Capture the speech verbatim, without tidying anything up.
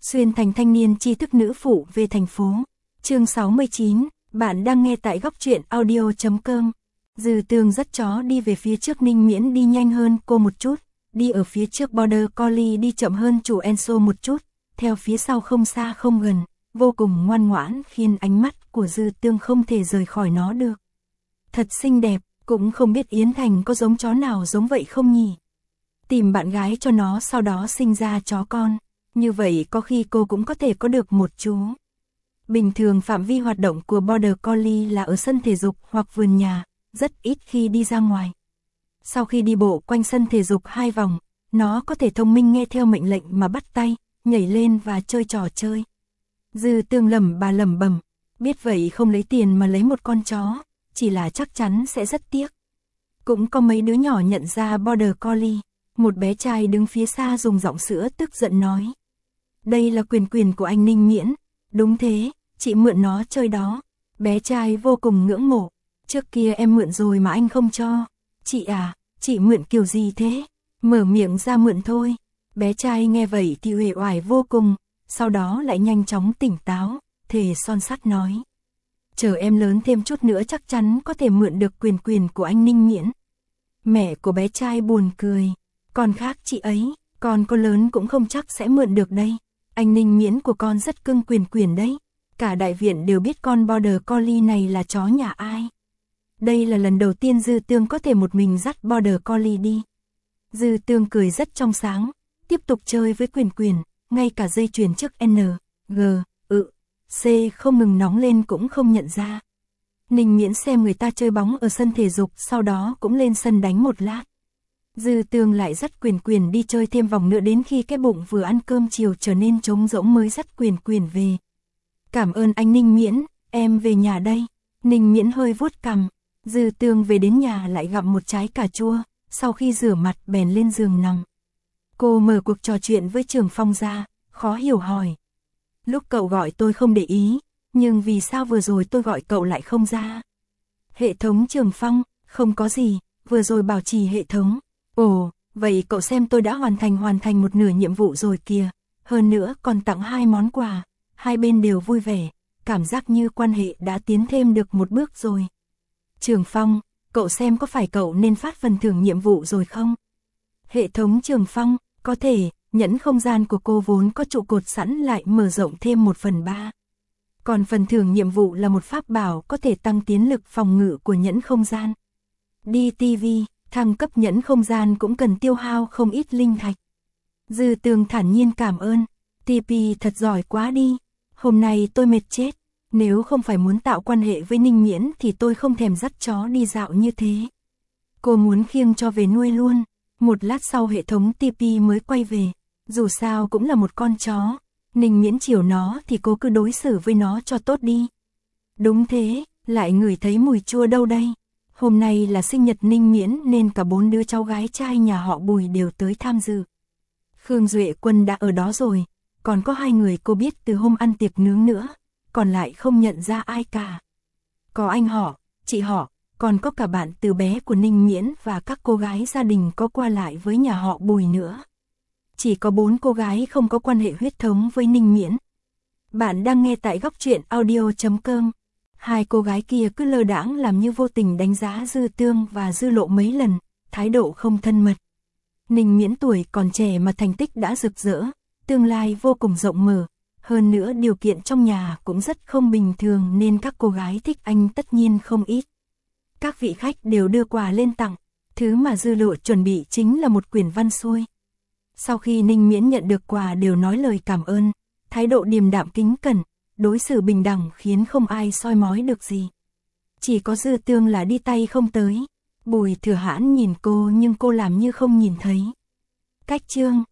Xuyên thành thanh niên tri thức nữ phụ về thành phố. Chương sáu mươi chín, bạn đang nghe tại góc truyện audio chấm com. Dư Tường dắt chó đi về phía trước, Ninh Miễn đi nhanh hơn cô một chút, đi ở phía trước. Border Collie đi chậm hơn chủ Enso một chút, theo phía sau không xa không gần, vô cùng ngoan ngoãn khiến ánh mắt của Dư Tường không thể rời khỏi nó được. Thật xinh đẹp, cũng không biết Yến Thành có giống chó nào giống vậy không nhỉ? Tìm bạn gái cho nó sau đó sinh ra chó con, như vậy có khi cô cũng có thể có được một chú. Bình thường phạm vi hoạt động của Border Collie là ở sân thể dục hoặc vườn nhà, rất ít khi đi ra ngoài. Sau khi đi bộ quanh sân thể dục hai vòng, nó có thể thông minh nghe theo mệnh lệnh mà bắt tay, nhảy lên và chơi trò chơi. Dư Tường lẩm bà lẩm bẩm, biết vậy không lấy tiền mà lấy một con chó, chỉ là chắc chắn sẽ rất tiếc. Cũng có mấy đứa nhỏ nhận ra Border Collie, một bé trai đứng phía xa dùng giọng sữa tức giận nói. Đây là quyền quyền của anh Ninh Miễn. Đúng thế, chị mượn nó chơi đó. Bé trai vô cùng ngưỡng mộ. Trước kia em mượn rồi mà anh không cho. Chị à, chị mượn kiểu gì thế? Mở miệng ra mượn thôi. Bé trai nghe vậy thì uể oải vô cùng, sau đó lại nhanh chóng tỉnh táo, thề son sắt nói. Chờ em lớn thêm chút nữa chắc chắn có thể mượn được quyền quyền của anh Ninh Miễn. Mẹ của bé trai buồn cười. Con khác chị ấy, con có lớn cũng không chắc sẽ mượn được đây. Anh Ninh Miễn của con rất cưng quyền quyền đấy. Cả đại viện đều biết con Border Collie này là chó nhà ai. Đây là lần đầu tiên Dư Tường có thể một mình dắt Border Collie đi. Dư Tường cười rất trong sáng, tiếp tục chơi với quyền quyền, ngay cả dây chuyền trước N, G, ự, C không ngừng nóng lên cũng không nhận ra. Ninh Miễn xem người ta chơi bóng ở sân thể dục, sau đó cũng lên sân đánh một lát. Dư Tường lại dắt quyền quyền đi chơi thêm vòng nữa, đến khi cái bụng vừa ăn cơm chiều trở nên trống rỗng mới dắt quyền quyền về. Cảm ơn anh Ninh Miễn, em về nhà đây. Ninh Miễn hơi vuốt cằm. Dư Tường về đến nhà lại gặm một trái cà chua, sau khi rửa mặt bèn lên giường nằm. Cô mở cuộc trò chuyện với Trường Phong ra, khó hiểu hỏi. Lúc cậu gọi tôi không để ý, nhưng vì sao vừa rồi tôi gọi cậu lại không ra? Hệ thống Trường Phong, không có gì, vừa rồi bảo trì hệ thống. Ồ, vậy cậu xem tôi đã hoàn thành hoàn thành một nửa nhiệm vụ rồi kìa, hơn nữa còn tặng hai món quà, hai bên đều vui vẻ, cảm giác như quan hệ đã tiến thêm được một bước rồi. Trường Phong, cậu xem có phải cậu nên phát phần thưởng nhiệm vụ rồi không? Hệ thống Trường Phong, có thể, nhẫn không gian của cô vốn có trụ cột sẵn lại mở rộng thêm một phần ba. Còn phần thưởng nhiệm vụ là một pháp bảo có thể tăng tiến lực phòng ngự của nhẫn không gian. Đi ti vi. Thăng cấp nhẫn không gian cũng cần tiêu hao không ít linh thạch. Dư Tường thản nhiên cảm ơn. tê pê thật giỏi quá đi. Hôm nay tôi mệt chết. Nếu không phải muốn tạo quan hệ với Ninh Miễn thì tôi không thèm dắt chó đi dạo như thế. Cô muốn khiêng cho về nuôi luôn. Một lát sau hệ thống tê pê mới quay về. Dù sao cũng là một con chó. Ninh Miễn chiều nó thì cô cứ đối xử với nó cho tốt đi. Đúng thế, lại ngửi thấy mùi chua đâu đây. Hôm nay là sinh nhật Ninh Miễn nên cả bốn đứa cháu gái trai nhà họ Bùi đều tới tham dự. Khương Duệ Quân đã ở đó rồi, còn có hai người cô biết từ hôm ăn tiệc nướng nữa, còn lại không nhận ra ai cả. Có anh họ, chị họ, còn có cả bạn từ bé của Ninh Miễn và các cô gái gia đình có qua lại với nhà họ Bùi nữa. Chỉ có bốn cô gái không có quan hệ huyết thống với Ninh Miễn. Bạn đang nghe tại góc truyện audio chấm com. Hai cô gái kia cứ lơ đãng làm như vô tình đánh giá Dư Tường và Dư Lộ mấy lần, thái độ không thân mật. Ninh Miễn tuổi còn trẻ mà thành tích đã rực rỡ, tương lai vô cùng rộng mở, hơn nữa điều kiện trong nhà cũng rất không bình thường nên các cô gái thích anh tất nhiên không ít. Các vị khách đều đưa quà lên tặng, thứ mà Dư Lộ chuẩn bị chính là một quyển văn xuôi. Sau khi Ninh Miễn nhận được quà đều nói lời cảm ơn, thái độ điềm đạm kính cẩn, đối xử bình đẳng khiến không ai soi mói được gì. Chỉ có Dư Tường là đi tay không tới. Bùi Thừa Hãn nhìn cô nhưng cô làm như không nhìn thấy. Cách chương